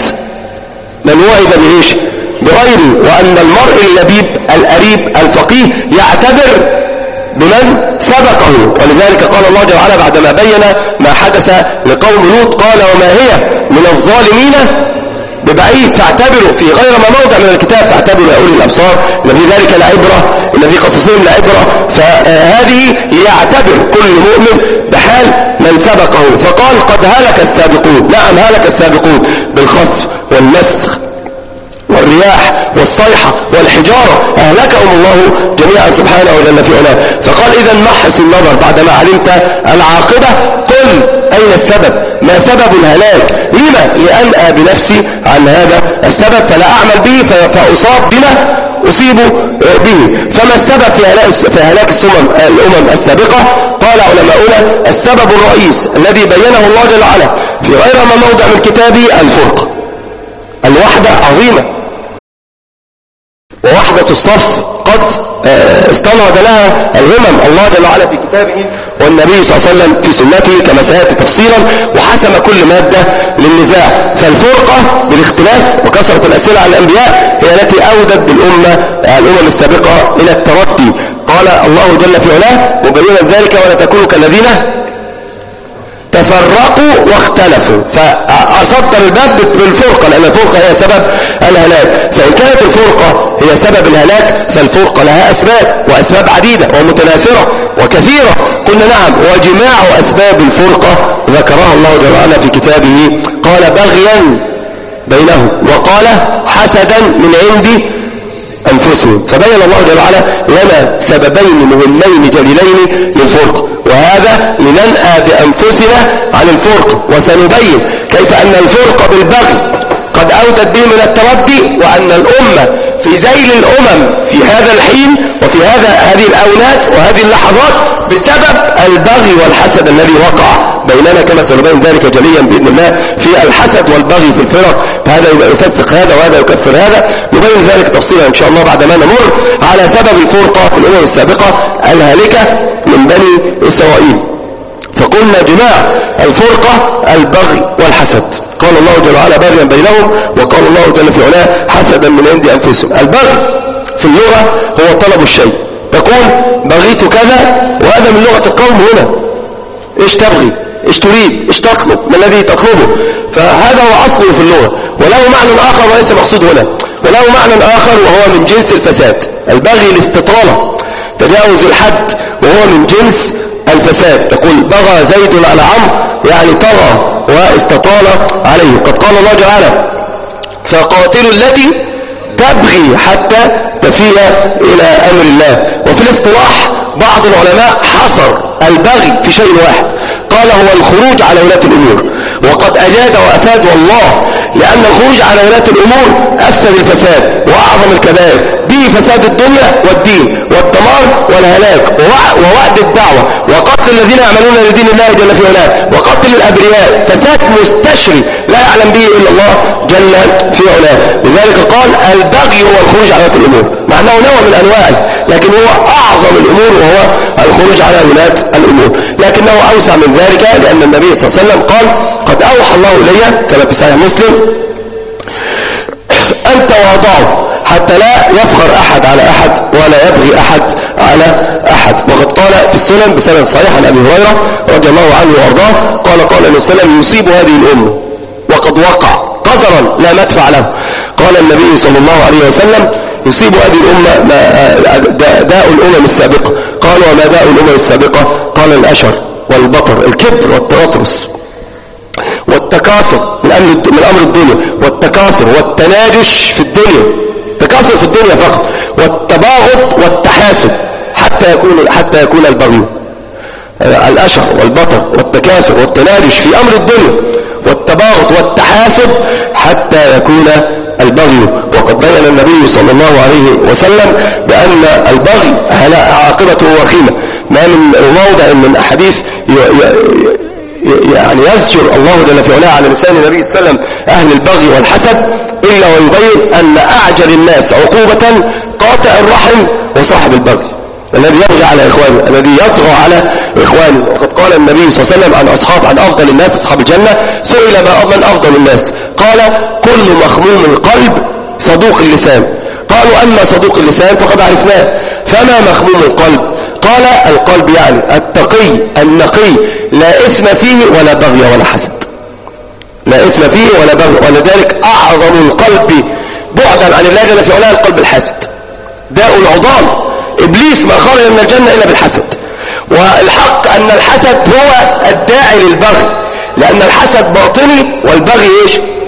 من وعد بإيش؟ بغيره، وأن المرء اللبيب الأريب الفقيه يعتبر بمن سبقه. ولذلك قال الله جل وعلا بعدما بين ما حدث لقوم لوط قال وما هي من الظالمين ببعيد، فاعتبروا في غير ما موضع من الكتاب، فاعتبروا يا أولي الأبصار إن في ذلك لعبرة، إن في قصصهم لعبرة. فهذه ليعتبر كل مؤمن بحال من سبقه. فقال قد هلك السابقون، نعم هلك السابقون بالخسف والنسخ والرياح والصيحة والحجارة، أهلكهم الله جميعا سبحانه وجل في علاه. فقال إذا محص النظر بعدما علمت العاقبة، قل أين السبب؟ ما سبب الهلاك؟ لما؟ لأنأى بنفسي عن هذا السبب فلا أعمل به فأصاب بما أصيب به. فما السبب في هلاك السمم الأمم السابقة؟ قال علماؤنا السبب الرئيس الذي بينه الله جل وعلا في غير ما موضع من كتابه الفرقة. الوحدة عظيمة، ووحدة الصف قد استنهض لها الهمم. الله جل وعلا في كتابه والنبي صلى الله عليه وسلم في سنته كما سيأتي تفصيلا، وحسم كل مادة للنزاع. فالفرقة بالاختلاف وكثرة الأسئلة عن الأنبياء هي التي أودت بالأمة الأمم السابقة إلى التردي. قال الله جل في علاه مبينا ذلك ولا تكونوا كالذين تفرقوا واختلفوا. فأصدر الباب بالفرقة لأن الفرقة هي سبب الهلاك. فإن كانت الفرقة هي سبب الهلاك فالفرقة لها أسباب، وأسباب عديدة ومتناثرة وكثيرة. قلنا نعم، وجماع أسباب الفرقة ذكرها الله جل وعلا في كتابه. قال بغيا بينهم، وقال حسدا من عند أنفسهم. فبين الله جل وعلا لنا سببين مهمين جليلين للفرقة، وهذا لننأى بأنفسنا عن الفرقة، وسنبين كيف أن الفرقة بالبغي قد أودت به من التردي، وأن الأمة في ذيل الأمم في هذا الحين وفي هذا هذه الأونات وهذه اللحظات بسبب البغي والحسد الذي وقع بيننا، كما سنبين ذلك جليا بإذن الله في الحسد والبغي في الفرق. هذا يفسق هذا وهذا يكفر هذا، نبين ذلك تفصيلا إن شاء الله بعدما نمر على سبب الفرقة في الأمم السابقة الهالكة من بني إسرائيل. فقلنا جماع الفرقة البغي والحسد. قال الله جل وعلا بغيا بينهم، وقال الله جل في علاه حسدا من عند أنفسهم. البغي في اللغة هو طلب الشيء، تقول بغيت كذا، وهذا من لغة القوم هنا. إيش تبغي؟ إيش تريد؟ إيش تطلب؟ ما الذي تطلبه؟ فهذا هو أصله في اللغة، وله معنى آخر وليس مقصود هنا، وله معنى آخر وهو من جنس الفساد. البغي الاستطالة، تجاوز الحد، وهو من جنس الفساد. تقول بغى زيد على عمرو، يعني طغى واستطال عليه. قد قال الله تعالى فقاتلوا التي تبغي حتى تفيء إلى أمر الله. وفي الاصطلاح بعض العلماء حصر البغي في شيء واحد، قال هو الخروج على ولاة الأمور، وقد أجاد وأفاد والله، لأن الخروج على ولاة الأمور أفسد الفساد وأعظم الكبائر، به فساد الدنيا والدين والدمار والهلاك ووعد الدعوة وقتل الذين يعملون لدين الله جل في علاه وقتل الأبرياء، فساد مستشري لا يعلم به إلا الله جل في علاه. لذلك قال البغي هو الخروج على ولاة الأمور، مع أنه نوع من أنواعه، لكن هو أعظم الأمور وهو الخروج على ولاة الأمور، لكنه أوسع من ذلك، لأن النبي صلى الله عليه وسلم قال قد أوحى الله إلي كما في صحيح مسلم أن تواضعوا حتى لا يفخر أحد على أحد ولا يبغي أحد على أحد. وقد قال في السنن بسند صحيح عن أبي هريرة رضي الله عنه وأرضاه قال قال النبي صلى الله عليه وسلم يصيب هذه الأمة وقد وقع قدرا لا مدفع له. قال النبي صلى الله عليه وسلم يصيب هذه الأمة داء الأمم السابقة. قال وما داء الأمم السابقة؟ قال الأشر والبطر، الكبر والتغطرس والتكاثر من أمر من أمر الدنيا، والتكاثر والتناجش في الدنيا، تكاثر في الدنيا فقط، والتباغض والتحاسد حتى يكون حتى يكون البغي. الأشر والبطر والتكاثر والتناجش في أمر الدنيا والتباغض والتحاسد حتى يكون البغي. وقد بين النبي صلى الله عليه وسلم بأن البغي عاقبته وخيمة. ما من موضع من أحاديث يعني يذكر الله جل في علاه على لسان النبي صلى الله عليه وسلم أهل البغي والحسد إلا ويبين أن أعجل الناس عقوبة قاطع الرحم وصاحب البغي، الذي يبغي على إخوانه، الذي يطغى على إخوانه. وقد قال النبي صلى الله عليه وسلم عن أصحاب عن أفضل الناس أصحاب الجنة سئل ما من أفضل الناس؟ قال كل مخموم القلب صدوق اللسان. قالوا أما صدوق اللسان فقد عرفناه، فما مخموم القلب؟ قال القلب يعني التقي النقي لا إثم فيه ولا بغي ولا حسد، لا إثم فيه ولا بغي. ولذلك أعظم القلب بعدا عن الله جل في علاه القلب الحاسد، داء العضال. إبليس ما خرج من الجنة إلا بالحسد، والحق أن الحسد هو الداعي للبغي، لأن الحسد باطني والبغي إيش؟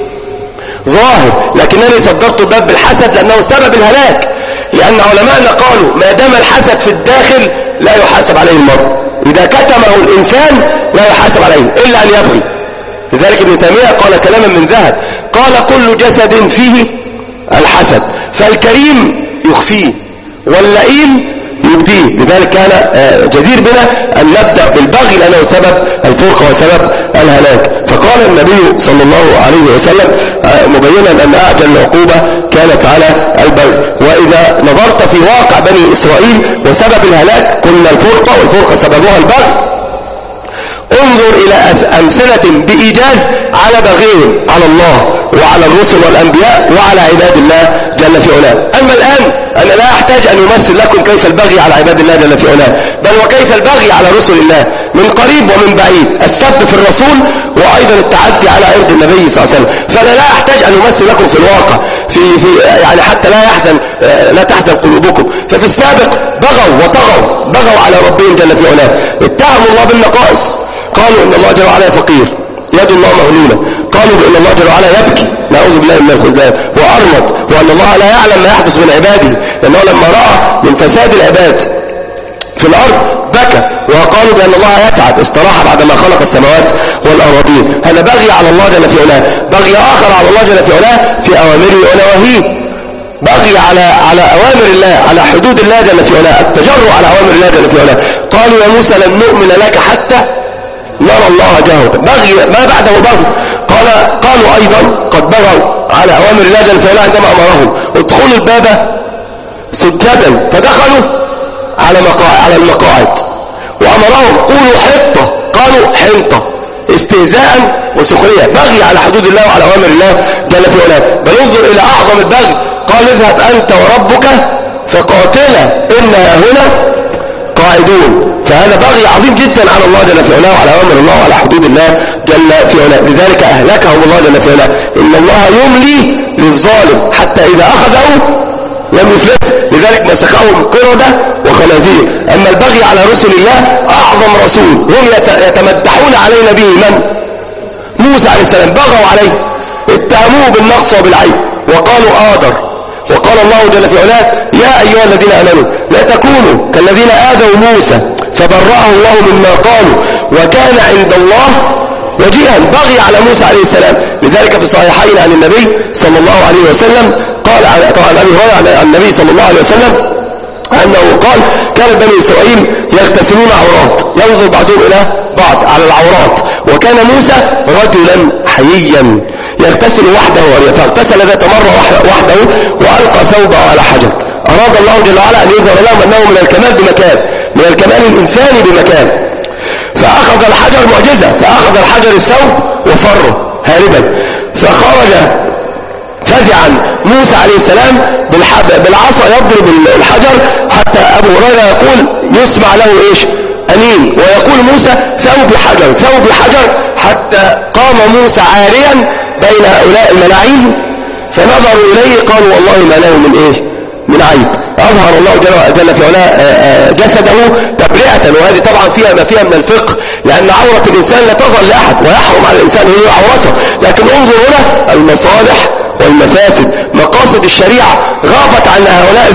ظاهر. لكنني صدرت الباب بالحسد لأنه سبب الهلاك، لأن علماءنا قالوا ما دام الحسد في الداخل لا يحاسب عليه المرء، إذا كتمه الإنسان لا يحاسب عليه إلا أن يبغي. لذلك ابن تيمية قال كلاما من ذهب، قال كل جسد فيه الحسد، فالكريم يخفيه واللئيم يبديه. لذلك كان جدير بنا أن نبدأ بالبغي لأنه سبب الفرقة وسبب الهلاك. فقال النبي صلى الله عليه وسلم مبينا أن أعجل العقوبة كانت على البغي. وإذا نظرت في واقع بني إسرائيل وسبب الهلاك قلنا الفرقة، والفرقة سببها البغي. انظر إلى أمثلة بإيجاز على بغيهم على الله وعلى الرسل والأنبياء وعلى عباد الله جل في علاه. أما الآن أنا لا أحتاج أن يمثل لكم كيف البغي على عباد الله جل في علاه، بل وكيف البغي على رسل الله من قريب ومن بعيد، السب في الرسول وأيضا التعدي على عرض النبي صلى الله عليه وسلم. فأنا لا أحتاج أن يمثل لكم في الواقع في في يعني حتى لا يحزن لا تحزن قلوبكم. ففي السابق بغوا وطغوا، بغوا على ربهم جل في علاه، اتهموا الله بالنقائص، قالوا إن الله جل وعلا فقير، يد الله مغلولة، قالوا بأن الله جل وعلا يبكي، نعوذ بالله من الخذلان، وأرمط، وأن الله لا يعلم ما يحدث من عباده، لأنه لما رأى من فساد العباد في الأرض بكى. وقالوا بأن الله يتعب، استراح بعدما خلق السماوات والأراضين. هذا بغي على الله جل في علاه. بغي آخر على الله جل في علاه في أوامره ونواهيه، بغي على على أوامر الله، على حدود الله جل في علاه، التجرؤ على أوامر الله جل في علاه. قالوا يا موسى لن نؤمن لك حتى نرى الله جهرة، بغي ما بعده بغي. قال قالوا أيضا قد بغوا على أوامر الله جل في علاه عندما أمرهم ادخلوا الباب سجدا، فدخلوا على مقاعد على المقاعد، وأمرهم قولوا حطة، قالوا حنطة، استهزاء وسخرية. بغي على حدود الله وعلى أوامر الله جل في علاه. بل انظر إلى أعظم البغي، قال اذهب أنت وربك فقاتلا إنها هنا قاعدون. فهذا بغي عظيم جدا على الله جل في علاه وعلى أوامر الله وعلى حدود الله جل في علاه. لذلك أهلكهم الله جل في علاه. إن الله يملي للظالم حتى إذا أخذه لم يفلت، لذلك مسخهم قردة وخنازير. أما البغي على رسل الله أعظم رسول هم يتمدحون علينا به من؟ موسى عليه السلام. بغوا عليه، اتهموه بالنقص وبالعيب، وقالوا آدر وقال الله جل في علاه يا أيها الذين آمنوا لا تكونوا كالذين آذوا موسى فبرأه الله مما قالوا وكان عند الله وجيها. بغي على موسى عليه السلام. لذلك في الصحيحين عن النبي صلى الله عليه وسلم قال طبعا أبي هريرة عن النبي صلى الله عليه وسلم أنه قال كان بني إسرائيل يغتسلون عورات ينظر بعضهم إلى بعض على العورات وكان موسى رجلا حييا يغتسل وحده فاغتسل ذات مرة وحده وألقى ثوبه على حجر. أراد الله جل وعلا أن يظهر لهم أنه من الكمال بمكان من الكمال الإنساني بمكان. فأخذ الحجر معجزة فأخذ الحجر الثوب وفر هاربا فخرج فزعا موسى عليه السلام بالعصا يضرب الحجر حتى أبو هريرة يقول يسمع له إيش أنين ويقول موسى ثوب حجر ثوب حجر حتى قام موسى عاريا بين هؤلاء الملاعين فنظروا إليه قالوا والله ما له من إيه من عيب. أظهر الله جل في علاه جسده تبرئة وهذه طبعا فيها ما فيها من الفقه لأن عورة الإنسان لا تظهر لأحد ويحرم على الإنسان هي عورته. لكن انظر هنا المصالح والمفاسد مقاصد الشريعة غابت عن هؤلاء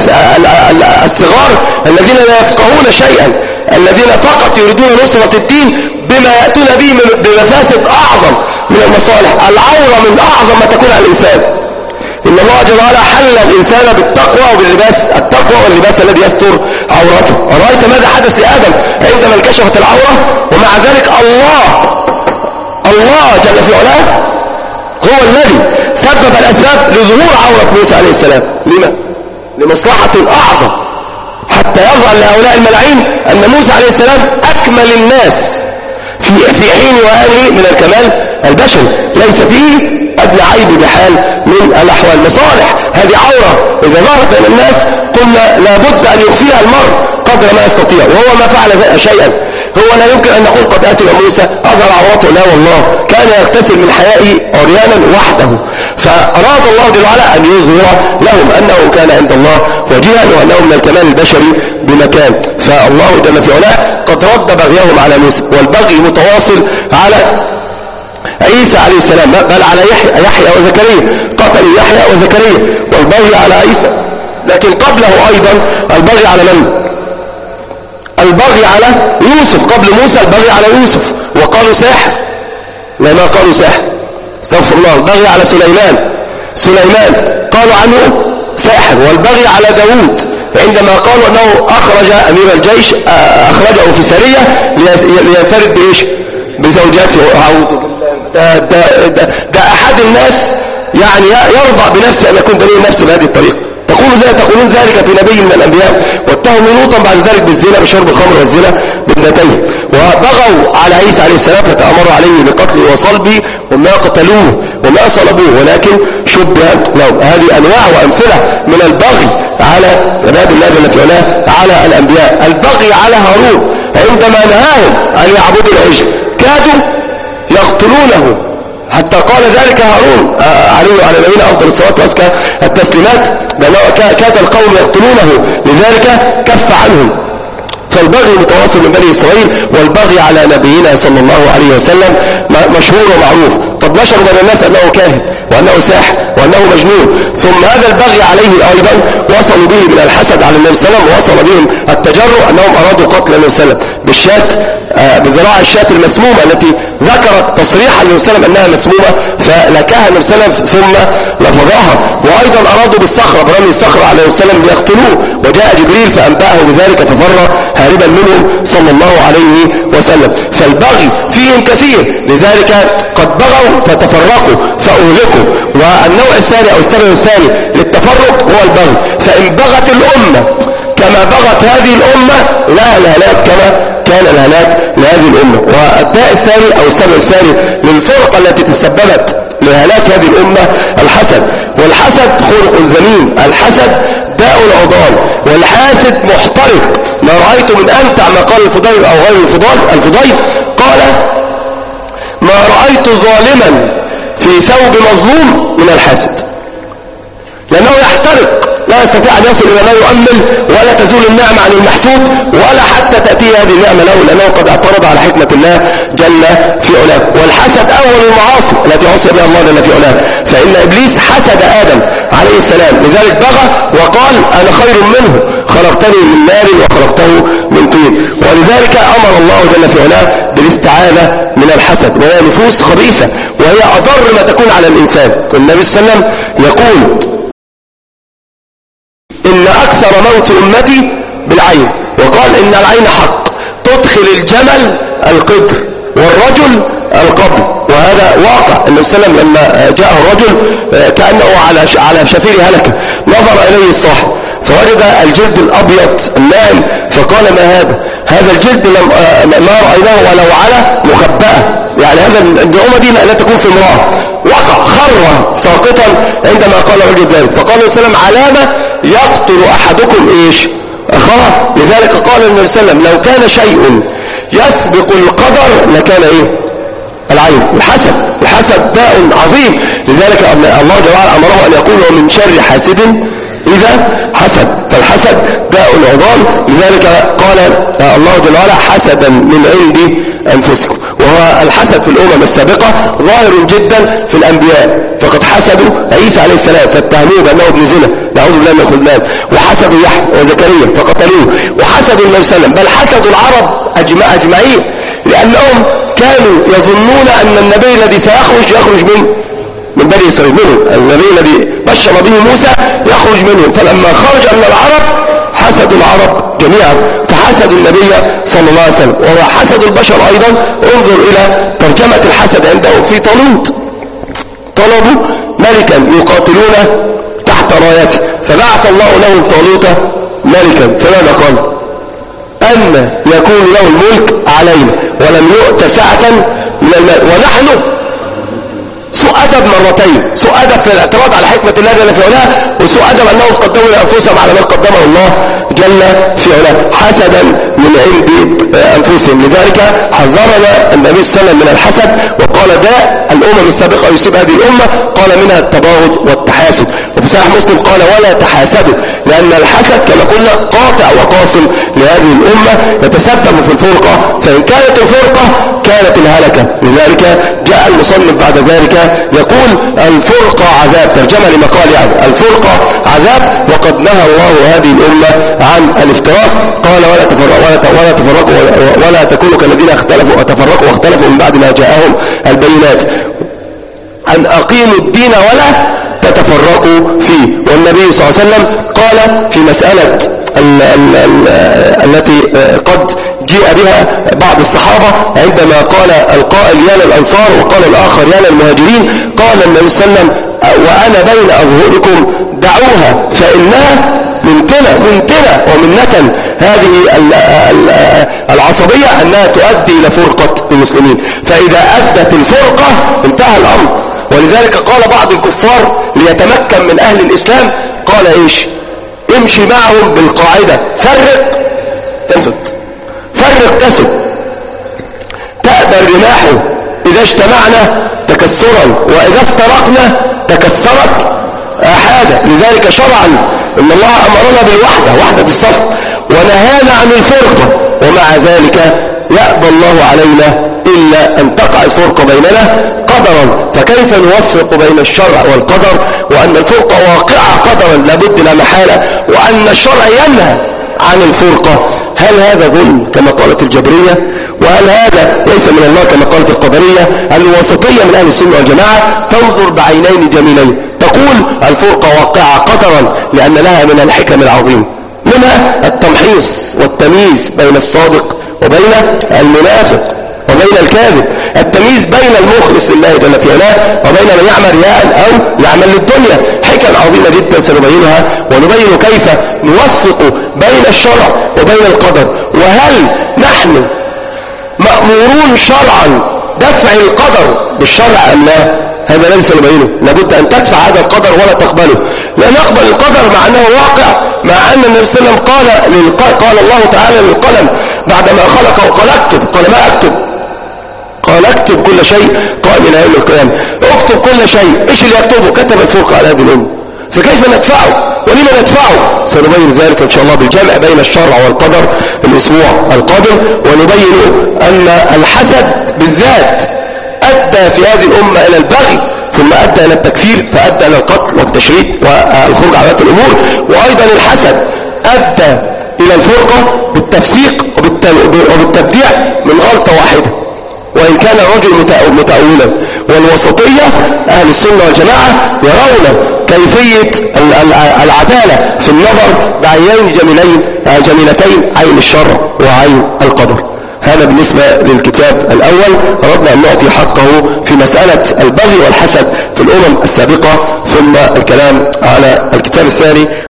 الصغار الذين لا يفقهون شيئا الذين فقط يريدون نصرة الدين بما يأتون به بمفاسد أعظم من المصالح. العورة من أعظم ما تكون على الإنسان. إن الله جل وعلا حل الإنسان بالتقوى وباللباس التقوى واللباس الذي يستر عورته. أرأيت ماذا حدث لآدم عندما انكشفت العورة ومع ذلك الله الله جل في علاه هو الذي سبب الأسباب لظهور عورة موسى عليه السلام. لما؟ لمصلحة أعظم حتى يظهر لهؤلاء الملاعين أن موسى عليه السلام أكمل الناس في في حين وآله من الكمال البشري ليس فيه أدنى عيب بحال من الأحوال. مصالح هذه عورة إذا ظهرت بين الناس قلنا لابد أن يخفيها المرء قدر ما يستطيع وهو ما فعل شيئا. هو لا يمكن أن نقول قد أثم موسى أظهر عورته لا والله كان يغتسل من حيائه عريانا وحده. فأراد الله جل وعلا أن يظهر لهم أنه كان عند الله وجيها وأنه من الكمال البشري بمكان. فالله جل في علاه قد رد بغيهم على موسى والبغي متواصل على عيسى عليه السلام بل على يحيى يحيى وزكريا قتل يحيى وزكريا والبغي على عيسى. لكن قبله أيضا البغي على من؟ البغي على يوسف. قبل موسى البغي على يوسف وقالوا ساحر لما قالوا ساحر استغفر الله. البغي على سليمان سليمان قالوا عنه ساحر. والبغي على داود عندما قالوا أنه أخرج أمير الجيش أخرجه في سرية لينفرد بإيش بزوجاته. أعوذ بالله ده, ده, ده, ده أحد الناس يعني يرضى بنفسه أن يكون دليل نفسه بهذه الطريقة. تقول ذلك تقولون ذلك في نبي من الأنبياء واتهموا لوطا بعد ذلك بالزنا بشرب الخمر والزنا بابنتيه. وبغوا على عيسى عليه السلام فتأمروا عليه بقتله وصلبه وما قتلوه وما صلبوه ولكن شبه لهم. هذه أنواع وأمثلة من البغي على عباد الله جل في علاه على الأنبياء. البغي على هارون عندما نهاهم أن يعبدوا العجل كادوا يقتلونه حتى قال ذلك هارون عليه وعلى نبينا أفضل الصلاة وأزكى التسليمات بأنه كاد القوم يقتلونه لذلك كف عنهم. فالبغي متواصل من بني إسرائيل والبغي على نبينا صلى الله عليه وسلم مشهور ومعروف. قد نشر بين الناس أنه كاهن وأنه ساحر وأنه مجنون. ثم هذا البغي عليه أيضا وصلوا به من الحسد على النبي صلى الله عليه وسلم ووصل بهم التجرؤ أنهم أرادوا قتل النبي صلى الله عليه وسلم بالشاة بذراع الشاة المسمومة التي ذكرت تصريحا للنبي صلى الله عليه وسلم أنها مسمومة فلكاها النبي صلى الله عليه وسلم ثم لفظاها. وأيضا أرادوا بالصخرة برمي الصخرة على النبي صلى الله عليه وسلم ليقتلوه وجاء جبريل فأنبأه بذلك ففر هاربا منهم صلى الله عليه وسلم. فالبغي فيهم كثير لذلك قد بغوا فتفرقوا فأهلكوا. والنوع الثاني أو السبب الثاني للتفرق هو البغي. فإن بغت الأمة كما بغت هذه الأمة لا الهلاك كما كان الهلاك لهذه الأمة. والداء الثاني أو السبب الثاني للفرقة التي تسببت لهلاك هذه الأمة الحسد. والحسد خلق ذميم. الحسد داء العضال والحاسد محترق. ما رأيت من أمتع ما قال الفضيل أو غير الفضيل الفضيل قال ما رأيت ظالما في ثوب مظلوم من الحاسد لأنه يحترق لا يستطيع أن يصل إلى ما يؤمل ولا تزول النعمة عن المحسود ولا حتى تأتي هذه النعمة له لأنه قد اعترض على حكمة الله جل في علاه. والحسد أول المعاصي التي عصي بها الله جل في علاه. فإن إبليس حسد آدم عليه السلام، لذلك بغى وقال أنا خير منه، خلقتني من نار وخلقته من طين. ولذلك أمر الله جل في علاه بالاستعاذة من الحسد، وهي نفوس خبيثة وهي أضر ما تكون على الإنسان. النبي صلى الله عليه وسلم يقول إن أكثر موت أمتي بالعين، وقال إن العين حق تدخل الجمل القدر والرجل القبر، وهذا واقع. النبي صلى الله عليه وسلم لما جاءه الرجل كأنه على على شفير هلكة، نظر إليه الصاحب فوجد الجلد الأبيض الناعم، فقال ما هذا؟ هذا الجلد لم ما رأيناه ولو على مخبأة، يعني هذا الأمة دي لا تكون في امرأة. وقع خر ساقطا عندما قال الرجل ذلك، فقال النبي صلى الله عليه وسلم علامة يقتل أحدكم إيش؟ أخاه. لذلك قال النبي صلى الله عليه وسلم لو كان شيء يسبق القدر لكان إيه؟ العين. الحسد، الحسد داء عظيم، لذلك الله جل وعلا أمره أن يقول ومن شر حاسد إذا حسد، فالحسد داء عضال. لذلك قال الله جل وعلا حسدا من عند أنفسكم، وهو الحسد في الأمم السابقة ظاهر جدا في الأنبياء، فقد حسدوا عيسى عليه السلام فاتهموه بأنه ابن زنا نعوذ بالله من الخذلان، وحسدوا يحيى وزكريا فقتلوه، وحسدوا النبي صلى الله عليه وسلم، بل حسدوا العرب أجمع أجمعين، لأنهم كانوا يظنون أن النبي الذي سيخرج يخرج من من بني إسرائيل، منهم النبي الذي بشر به موسى يخرج منهم، فلما خرج من العرب حسدوا العرب جميعا، فحسدوا النبي صلى الله عليه وسلم. وحسدوا البشر أيضا. انظر إلى ترجمة الحسد عندهم في طالوت، طلبوا ملكا يقاتلون تحت رايته فبعث الله لهم طالوت ملكا، فماذا قال؟ أن يكون له الملك علينا ولم يؤت سعة من المال ونحن سوء أدب مرتين، سوء أدب في الاعتراض على حكمة الله جل في علاه، وسوء أدب أنهم قدموا لأنفسهم على ما قدمه الله جل في علاه، حسدا من عند أنفسهم. لذلك حذرنا النبي صلى الله عليه وسلم من الحسد، وقال داء الأمم السابقة يصيب هذه الأمة، قال منها التباغض والتحاسد. وفي صحيح مسلم قال ولا تحاسدوا، لأن الحسد كما قلنا قاطع وقاسم لهذه الأمة، يتسبب في الفرقة، فإن كانت الفرقة كانت الهلكة. لذلك جاء المصنف بعد ذلك يقول الفرقة عذاب، ترجمة لما قال يعني الفرقة عذاب، وقد نهى الله هذه الأمة عن الافتراق، قال ولا تفرقوا ولا, ولا تفرقوا ولا, ولا تكونوا كالذين اختلفوا وتفرقوا واختلفوا من بعد ما جاءهم البينات، أن أقيموا الدين ولا تتفرقوا فيه. والنبي صلى الله عليه وسلم قال في مسألة ال ال ال التي قد جاء بها بعض الصحابة عندما قال القائل يا للأنصار وقال الآخر يا للمهاجرين، قال النبي صلى الله عليه وسلم وأنا بين أظهركم دعوها فإنها منتنة منتنة ومنة. هذه العصبية أنها تؤدي إلى فرقة المسلمين، فإذا أدت الفرقة انتهى الأمر. ولذلك قال بعض الكفار ليتمكن من أهل الإسلام قال إيش؟ امشي معهم بالقاعدة فرق تسد، فرق تسد، تأبى الرماح إذا اجتمعنا تكسرا وإذا افترقنا تكسرت آحادا. لذلك شرعا إن الله أمرنا بالوحدة، وحدة الصف، ونهانا عن الفرقة، ومع ذلك يأبى الله علينا إلا أن تقع الفرقة بيننا قدرا. فكيف نوفق بين الشرع والقدر وأن الفرقة واقعة قدرا لابد لا محالة، وأن الشرع ينهى عن الفرقة؟ هل هذا ظلم كما قالت الجبرية؟ وهل هذا ليس من الله كما قالت القدرية؟ الوسطية من أهل السنة والجماعة تنظر بعينين جميلين، تقول الفرقة واقعة قدرا لأن لها من الحكم العظيم، منها التمحيص والتمييز بين الصادق وبين المنافق وبين الكاذب، التمييز بين المخلص لله جل في علاه وبين من يعمل رياء أو يعمل للدنيا. حكم عظيمة جدا سنبينها، ونبين كيف نوفق بين الشرع وبين القدر. وهل نحن مأمورون شرعا دفع القدر بالشرع أم لا؟ هذا الذي سنبينه. لابد أن تدفع هذا القدر ولا تقبله. لا نقبل القدر مع أنه واقع، مع أن النبي صلى الله عليه وسلم قال للق... قال الله تعالى للقلم بعدما خلقه قال اكتب، قال ما اكتب؟ قال اكتب كل شيء قائم إلى يوم القيامة، اكتب كل شيء. ايش اللي يكتبه؟ كتب الفرقة على هذه الأمة. فكيف ندفعه ولما ندفعه؟ سنبين ذلك إن شاء الله بالجمع بين الشرع والقدر الأسبوع القادم، ونبين أن الحسد بالذات أدى في هذه الأمة إلى البغي ثم أدى إلى التكفير فأدى إلى القتل والتشريد والخروج على ولاة الأمور. وأيضا الحسد أدى إلى الفرقة بالتفسيق وبالتبديع من غلطة واحدة وإن كان الرجل متأولا. والوسطية أهل السنة والجماعة يرون كيفية العدالة في النظر بعينين جميلين جميلتين، عين الشرع وعين القدر. هذا بالنسبة للكتاب الأول. أردنا أن نعطي حقه في مسألة البغي والحسد في الأمم السابقة، ثم الكلام على الكتاب الثاني.